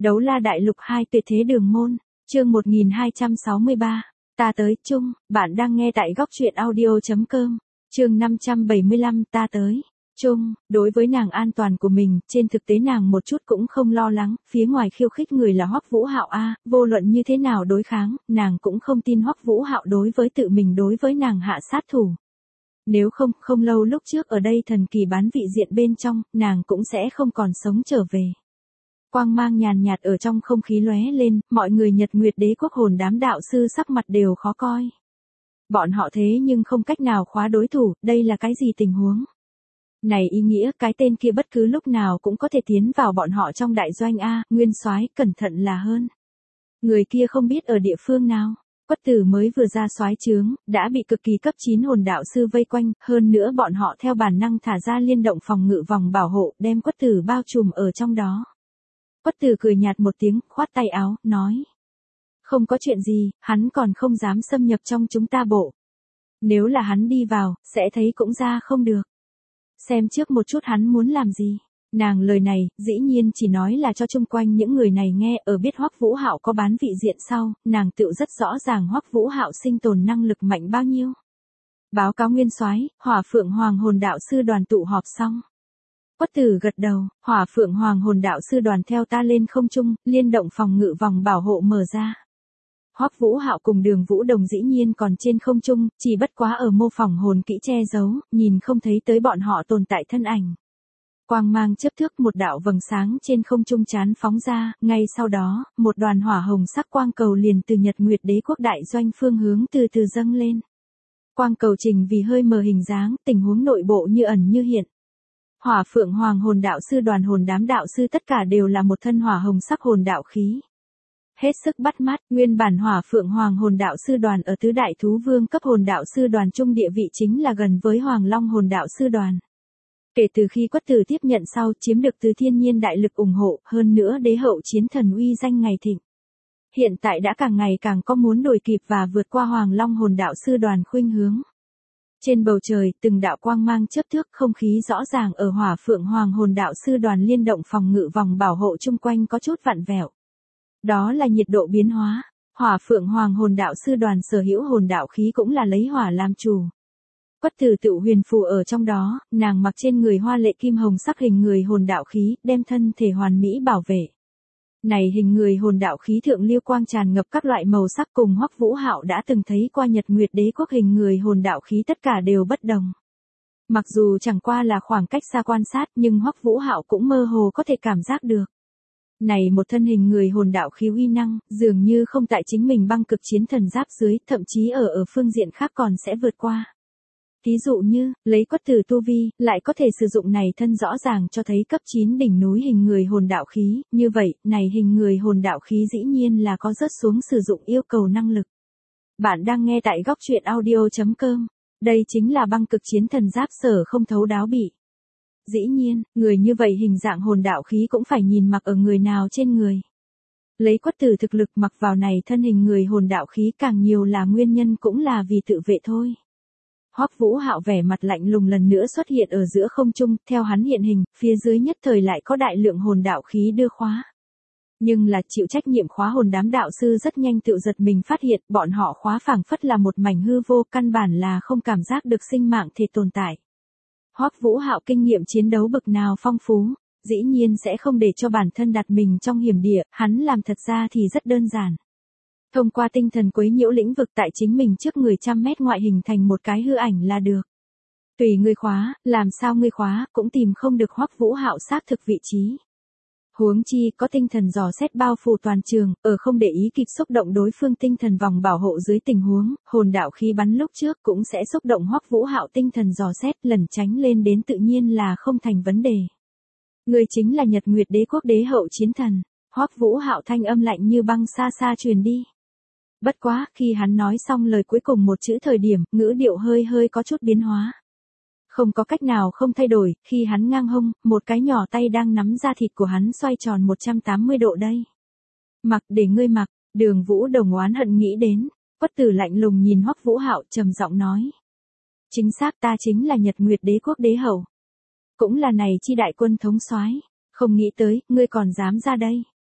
Đấu la đại lục 2 tuyệt thế đường môn, chương 1263, ta tới chung, bạn đang nghe tại góc truyện audio.com, chương 575 ta tới. Chung, đối với nàng an toàn của mình, trên thực tế nàng một chút cũng không lo lắng, phía ngoài khiêu khích người là Hoắc Vũ Hạo a, vô luận như thế nào đối kháng, nàng cũng không tin Hoắc Vũ Hạo đối với tự mình đối với nàng hạ sát thủ. Nếu không, không lâu lúc trước ở đây thần kỳ bán vị diện bên trong, nàng cũng sẽ không còn sống trở về. Quang mang nhàn nhạt ở trong không khí lóe lên, mọi người Nhật Nguyệt Đế quốc hồn đám đạo sư sắc mặt đều khó coi. Bọn họ thế nhưng không cách nào khóa đối thủ, đây là cái gì tình huống? Này ý nghĩa cái tên kia bất cứ lúc nào cũng có thể tiến vào bọn họ trong đại doanh A, Nguyên Soái cẩn thận là hơn. Người kia không biết ở địa phương nào. Quất Tử mới vừa ra soái trướng, đã bị cực kỳ cấp 9 hồn đạo sư vây quanh, hơn nữa bọn họ theo bản năng thả ra liên động phòng ngự vòng bảo hộ, đem Quất Tử bao trùm ở trong đó. Quất Tử cười nhạt một tiếng, khoát tay áo, nói. Không có chuyện gì, hắn còn không dám xâm nhập trong chúng ta bộ. Nếu là hắn đi vào, sẽ thấy cũng ra không được. Xem trước một chút hắn muốn làm gì. Nàng lời này, dĩ nhiên chỉ nói là cho chung quanh những người này nghe, ở biết Hoắc Vũ Hạo có bán vị diện sau, nàng tựu rất rõ ràng Hoắc Vũ Hạo sinh tồn năng lực mạnh bao nhiêu. Báo cáo Nguyên Soái, Hỏa Phượng Hoàng hồn đạo sư đoàn tụ họp xong. Quất Tử gật đầu, Hỏa Phượng Hoàng hồn đạo sư đoàn theo ta lên không trung, liên động phòng ngự vòng bảo hộ mở ra. Hoắc Vũ Hạo cùng Đường Vũ Đồng dĩ nhiên còn trên không trung, chỉ bất quá ở mô phỏng hồn kỹ che giấu, nhìn không thấy tới bọn họ tồn tại thân ảnh. Quang mang chớp thước một đạo vầng sáng trên không trung chán phóng ra, ngay sau đó, một đoàn hỏa hồng sắc quang cầu liền từ Nhật Nguyệt Đế quốc đại doanh phương hướng từ từ dâng lên. Quang cầu trình vì hơi mờ hình dáng, tình huống nội bộ như ẩn như hiện. Hỏa Phượng Hoàng hồn đạo sư đoàn hồn đám đạo sư tất cả đều là một thân hỏa hồng sắc hồn đạo khí. Hết sức bắt mắt, nguyên bản Hỏa Phượng Hoàng hồn đạo sư đoàn ở tứ đại thú vương cấp hồn đạo sư đoàn trung địa vị chính là gần với Hoàng Long hồn đạo sư đoàn. Kể từ khi Quất Tử tiếp nhận sau chiếm được từ thiên nhiên đại lực ủng hộ, hơn nữa đế hậu chiến thần uy danh ngày thịnh. Hiện tại đã càng ngày càng có muốn đuổi kịp và vượt qua Hoàng Long hồn đạo sư đoàn khuynh hướng. Trên bầu trời, từng đạo quang mang chớp thước, không khí rõ ràng ở Hỏa Phượng Hoàng hồn đạo sư đoàn liên động phòng ngự vòng bảo hộ chung quanh có chút vặn vẹo. Đó là nhiệt độ biến hóa. Hỏa Phượng Hoàng hồn đạo sư đoàn sở hữu hồn đạo khí cũng là lấy hỏa làm chủ. Quất Tử tự huyền phù ở trong đó, nàng mặc trên người hoa lệ kim hồng sắc hình người hồn đạo khí, đem thân thể hoàn mỹ bảo vệ. Này hình người hồn đạo khí thượng liêu quang tràn ngập các loại màu sắc cùng Hoắc Vũ Hạo đã từng thấy qua Nhật Nguyệt Đế quốc hình người hồn đạo khí tất cả đều bất đồng. Mặc dù chẳng qua là khoảng cách xa quan sát nhưng Hoắc Vũ Hạo cũng mơ hồ có thể cảm giác được. Này một thân hình người hồn đạo khí uy năng, dường như không tại chính mình băng cực chiến thần giáp dưới, thậm chí ở phương diện khác còn sẽ vượt qua. Ví dụ như, lấy Quất Tử tu vi, lại có thể sử dụng này thân rõ ràng cho thấy cấp 9 đỉnh núi hình người hồn đạo khí, như vậy, này hình người hồn đạo khí dĩ nhiên là có rớt xuống sử dụng yêu cầu năng lực. Bạn đang nghe tại góc truyện audio.com, đây chính là băng cực chiến thần giáp sở không thấu đáo bị. Dĩ nhiên, người như vậy hình dạng hồn đạo khí cũng phải nhìn mặc ở người nào trên người. Lấy Quất Tử thực lực mặc vào này thân hình người hồn đạo khí càng nhiều là nguyên nhân cũng là vì tự vệ thôi. Hoắc Vũ Hạo vẻ mặt lạnh lùng lần nữa xuất hiện ở giữa không trung, theo hắn hiện hình, phía dưới nhất thời lại có đại lượng hồn đạo khí đưa khóa. Nhưng là chịu trách nhiệm khóa hồn đám đạo sư rất nhanh tự giật mình phát hiện, bọn họ khóa phảng phất là một mảnh hư vô, căn bản là không cảm giác được sinh mạng thể tồn tại. Hoắc Vũ Hạo kinh nghiệm chiến đấu bực nào phong phú, dĩ nhiên sẽ không để cho bản thân đặt mình trong hiểm địa, hắn làm thật ra thì rất đơn giản. Thông qua tinh thần quấy nhiễu lĩnh vực tại chính mình trước người trăm mét ngoại hình thành một cái hư ảnh là được. Tùy ngươi khóa, làm sao ngươi khóa, cũng tìm không được Hoắc Vũ Hạo xác thực vị trí. Huống chi có tinh thần dò xét bao phủ toàn trường, ở không để ý kịp xúc động đối phương tinh thần vòng bảo hộ dưới tình huống, hồn đạo khí bắn lúc trước cũng sẽ xúc động Hoắc Vũ Hạo tinh thần dò xét, lần tránh lên đến tự nhiên là không thành vấn đề. Người chính là Nhật Nguyệt Đế quốc đế hậu chiến thần. Hoắc Vũ Hạo thanh âm lạnh như băng xa xa truyền đi. Bất quá, khi hắn nói xong lời cuối cùng một chữ thời điểm, ngữ điệu hơi có chút biến hóa. Không có cách nào không thay đổi, khi hắn ngang hông, một cái nhỏ tay đang nắm da thịt của hắn xoay tròn 180 độ đây. Mặc để ngươi mặc, Đường Vũ Đồng oán hận nghĩ đến, Quất Tử lạnh lùng nhìn Hoắc Vũ Hạo trầm giọng nói. Chính xác ta chính là Nhật Nguyệt Đế quốc đế hậu. Cũng là này chi đại quân thống soái, không nghĩ tới, ngươi còn dám ra đây.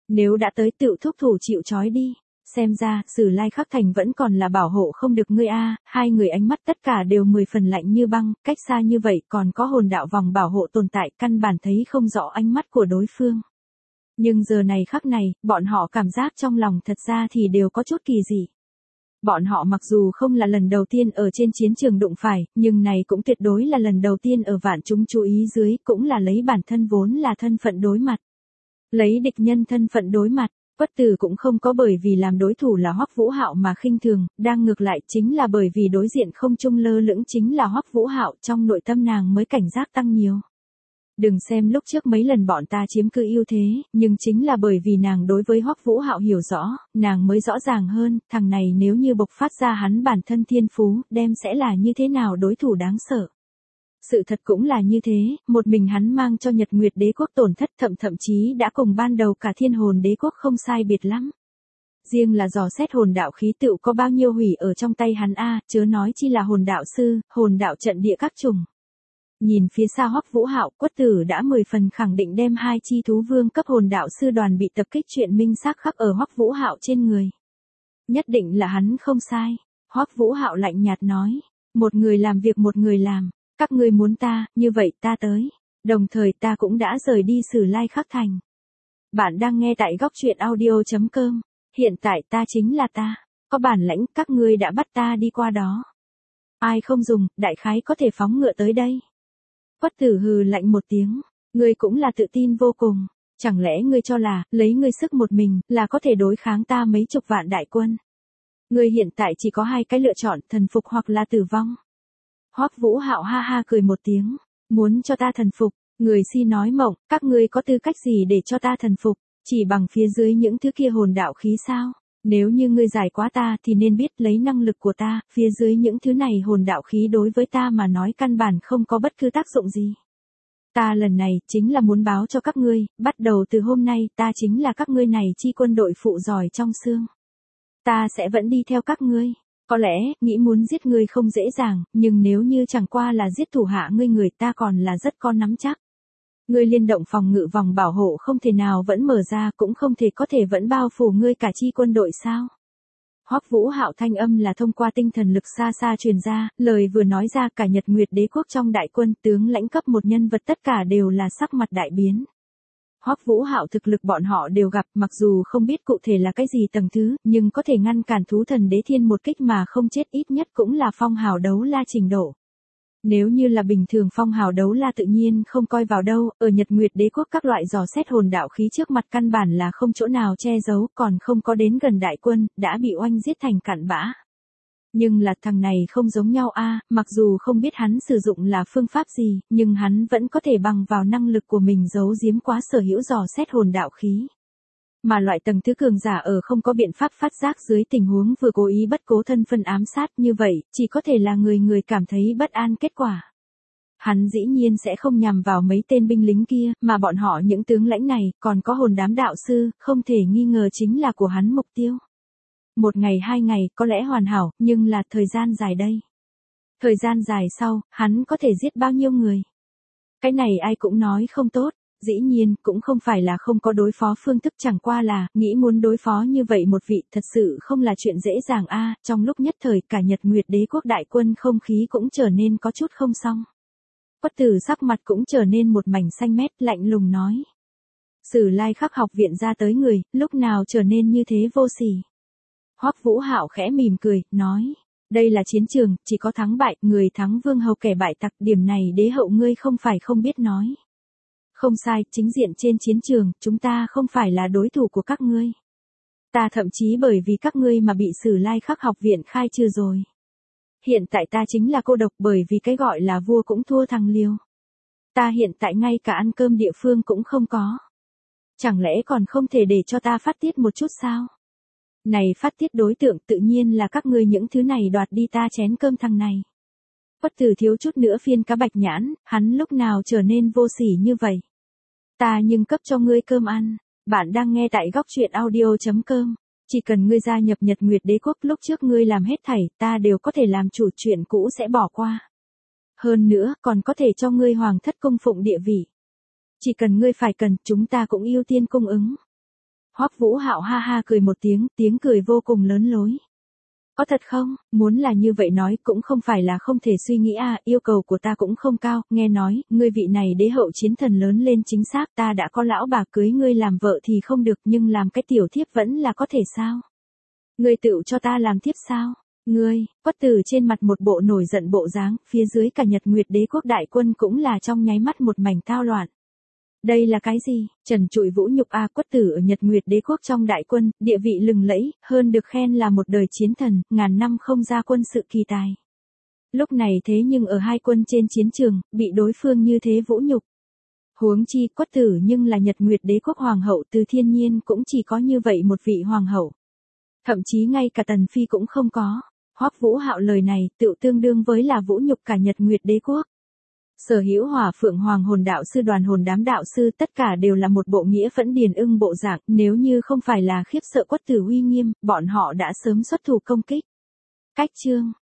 Nếu đã tới tự thúc thủ chịu trói đi. Xem ra, Sử Lai Khắc Thành vẫn còn là bảo hộ không được ngươi a. Hai người ánh mắt tất cả đều 10 phần lạnh như băng, cách xa như vậy còn có hồn đạo vòng bảo hộ tồn tại, căn bản thấy không rõ ánh mắt của đối phương. Nhưng giờ này khắc này, bọn họ cảm giác trong lòng thật ra thì đều có chút kỳ dị. Bọn họ mặc dù không là lần đầu tiên ở trên chiến trường đụng phải, nhưng này cũng tuyệt đối là lần đầu tiên ở vạn chúng chú ý dưới, cũng là lấy bản thân vốn là thân phận đối mặt. Lấy địch nhân thân phận đối mặt. Quất Tử cũng không có bởi vì làm đối thủ là Hoắc Vũ Hạo mà khinh thường, đang ngược lại chính là bởi vì đối diện không trung lơ lửng chính là Hoắc Vũ Hạo, trong nội tâm nàng mới cảnh giác tăng nhiều. Đừng xem lúc trước mấy lần bọn ta chiếm cứ ưu thế, nhưng chính là bởi vì nàng đối với Hoắc Vũ Hạo hiểu rõ, nàng mới rõ ràng hơn, thằng này nếu như bộc phát ra hắn bản thân thiên phú, đem sẽ là như thế nào đối thủ đáng sợ. Sự thật cũng là như thế, một mình hắn mang cho Nhật Nguyệt Đế quốc tổn thất thậm chí đã cùng ban đầu cả Thiên Hồn Đế quốc không sai biệt lắm. Riêng là dò xét hồn đạo khí tựu có bao nhiêu hủy ở trong tay hắn a, chớ nói chi là hồn đạo sư, hồn đạo trận địa các chủng. Nhìn phía xa Hoắc Vũ Hạo, Quất Tử đã 10 phần khẳng định đem hai chi thú vương cấp hồn đạo sư đoàn bị tập kích chuyện minh xác khắc ở Hoắc Vũ Hạo trên người. Nhất định là hắn không sai. Hoắc Vũ Hạo lạnh nhạt nói, một người làm việc một người làm. Các ngươi muốn ta, như vậy ta tới. Đồng thời ta cũng đã rời đi Sử Lai Khắc Thành. Bạn đang nghe tại góc truyện audio.com. Hiện tại ta chính là ta. Có bản lãnh các ngươi đã bắt ta đi qua đó. Ai không dùng, đại khái có thể phóng ngựa tới đây. Quất Tử hừ lạnh một tiếng. Ngươi cũng là tự tin vô cùng. Chẳng lẽ ngươi cho là, lấy ngươi sức một mình, là có thể đối kháng ta mấy chục vạn đại quân. Ngươi hiện tại chỉ có hai cái lựa chọn, thần phục hoặc là tử vong. Hoắc Vũ Hạo ha ha cười một tiếng, muốn cho ta thần phục, người si nói mộng, các ngươi có tư cách gì để cho ta thần phục, chỉ bằng phía dưới những thứ kia hồn đạo khí sao? Nếu như ngươi giải quá ta thì nên biết lấy năng lực của ta, phía dưới những thứ này hồn đạo khí đối với ta mà nói căn bản không có bất cứ tác dụng gì. Ta lần này chính là muốn báo cho các ngươi, bắt đầu từ hôm nay ta chính là các ngươi này chi quân đội phụ giỏi trong xương. Ta sẽ vẫn đi theo các ngươi. Có lẽ, nghĩ muốn giết ngươi không dễ dàng, nhưng nếu như chẳng qua là giết thủ hạ ngươi người ta còn là rất có nắm chắc. Ngươi liên động phòng ngự vòng bảo hộ không thể nào vẫn mở ra cũng không thể có thể vẫn bao phủ ngươi cả chi quân đội sao. Hoắc Vũ Hạo thanh âm là thông qua tinh thần lực xa xa truyền ra, lời vừa nói ra cả Nhật Nguyệt Đế quốc trong đại quân tướng lãnh cấp một nhân vật tất cả đều là sắc mặt đại biến. Hoắc Vũ Hạo thực lực bọn họ đều gặp, mặc dù không biết cụ thể là cái gì tầng thứ, nhưng có thể ngăn cản thú thần đế thiên một kích mà không chết ít nhất cũng là phong hào đấu la trình độ. Nếu như là bình thường phong hào đấu la tự nhiên không coi vào đâu, ở Nhật Nguyệt Đế quốc các loại dò xét hồn đạo khí trước mặt căn bản là không chỗ nào che giấu, còn không có đến gần đại quân, đã bị oanh giết thành cặn bã. Nhưng là thằng này không giống nhau a, mặc dù không biết hắn sử dụng là phương pháp gì, nhưng hắn vẫn có thể bằng vào năng lực của mình giấu giếm quá sở hữu dò xét hồn đạo khí. Mà loại tầng thứ cường giả ở không có biện pháp phát giác dưới tình huống vừa cố ý bất cố thân phân ám sát như vậy, chỉ có thể là người cảm thấy bất an kết quả. Hắn dĩ nhiên sẽ không nhằm vào mấy tên binh lính kia, mà bọn họ những tướng lãnh này, còn có hồn đám đạo sư, không thể nghi ngờ chính là của hắn mục tiêu. Một ngày hai ngày có lẽ hoàn hảo, nhưng là thời gian dài đây. Thời gian dài sau, hắn có thể giết bao nhiêu người? Cái này ai cũng nói không tốt, dĩ nhiên cũng không phải là không có đối phó phương thức, chẳng qua là, nghĩ muốn đối phó như vậy một vị thật sự không là chuyện dễ dàng a. Trong lúc nhất thời cả Nhật Nguyệt Đế quốc đại quân không khí cũng trở nên có chút không xong. Quất Tử sắc mặt cũng trở nên một mảnh xanh mét, lạnh lùng nói. Sử Lai Khắc học viện ra tới người, lúc nào trở nên như thế vô sỉ. Hoắc Vũ Hạo khẽ mỉm cười, nói, đây là chiến trường, chỉ có thắng bại, người thắng vương hầu kẻ bại tặc, điểm này đế hậu ngươi không phải không biết nói. Không sai, chính diện trên chiến trường, chúng ta không phải là đối thủ của các ngươi. Ta thậm chí bởi vì các ngươi mà bị Sử Lai Khắc học viện khai trừ rồi. Hiện tại ta chính là cô độc bởi vì cái gọi là vua cũng thua thằng liều. Ta hiện tại ngay cả ăn cơm địa phương cũng không có. Chẳng lẽ còn không thể để cho ta phát tiết một chút sao? Này phát tiết đối tượng tự nhiên là các ngươi những thứ này đoạt đi ta chén cơm thằng này. Quất Tử thiếu chút nữa phiên cá bạch nhãn, hắn lúc nào trở nên vô sỉ như vậy. Ta nhưng cấp cho ngươi cơm ăn. Bạn đang nghe tại góc truyện audio.com. Chỉ cần ngươi gia nhập Nhật Nguyệt Đế quốc, lúc trước ngươi làm hết thảy, ta đều có thể làm chủ, chuyện cũ sẽ bỏ qua. Hơn nữa, còn có thể cho ngươi hoàng thất cung phụng địa vị. Chỉ cần ngươi phải cần, chúng ta cũng ưu tiên cung ứng. Hoắc Vũ Hạo ha ha cười một tiếng, tiếng cười vô cùng lớn lối. Có thật không, muốn là như vậy nói cũng không phải là không thể suy nghĩ à, yêu cầu của ta cũng không cao, nghe nói, ngươi vị này đế hậu chiến thần lớn lên chính xác, ta đã có lão bà cưới ngươi làm vợ thì không được nhưng làm cái tiểu thiếp vẫn là có thể sao? Ngươi tự cho ta làm thiếp sao? Ngươi, Quất Tử trên mặt một bộ nổi giận bộ dáng, phía dưới cả Nhật Nguyệt Đế quốc đại quân cũng là trong nháy mắt một mảnh tao loạn. Đây là cái gì? Trần trụi vũ nhục a, Quất Tử ở Nhật Nguyệt Đế quốc trong đại quân, địa vị lừng lẫy, hơn được khen là một đời chiến thần, ngàn năm không ra quân sự kỳ tài. Lúc này thế nhưng ở hai quân trên chiến trường, bị đối phương như thế vũ nhục. Huống chi Quất Tử nhưng là Nhật Nguyệt Đế quốc hoàng hậu, từ thiên nhiên cũng chỉ có như vậy một vị hoàng hậu. Thậm chí ngay cả Tần Phi cũng không có. Hoắc Vũ Hạo lời này tựu tương đương với là vũ nhục cả Nhật Nguyệt Đế quốc. Sở hữu Hỏa Phượng Hoàng hồn đạo sư đoàn hồn đám đạo sư tất cả đều là một bộ nghĩa phẫn điền ưng bộ dạng, nếu như không phải là khiếp sợ Quất Tử uy nghiêm, bọn họ đã sớm xuất thủ công kích. Cách chương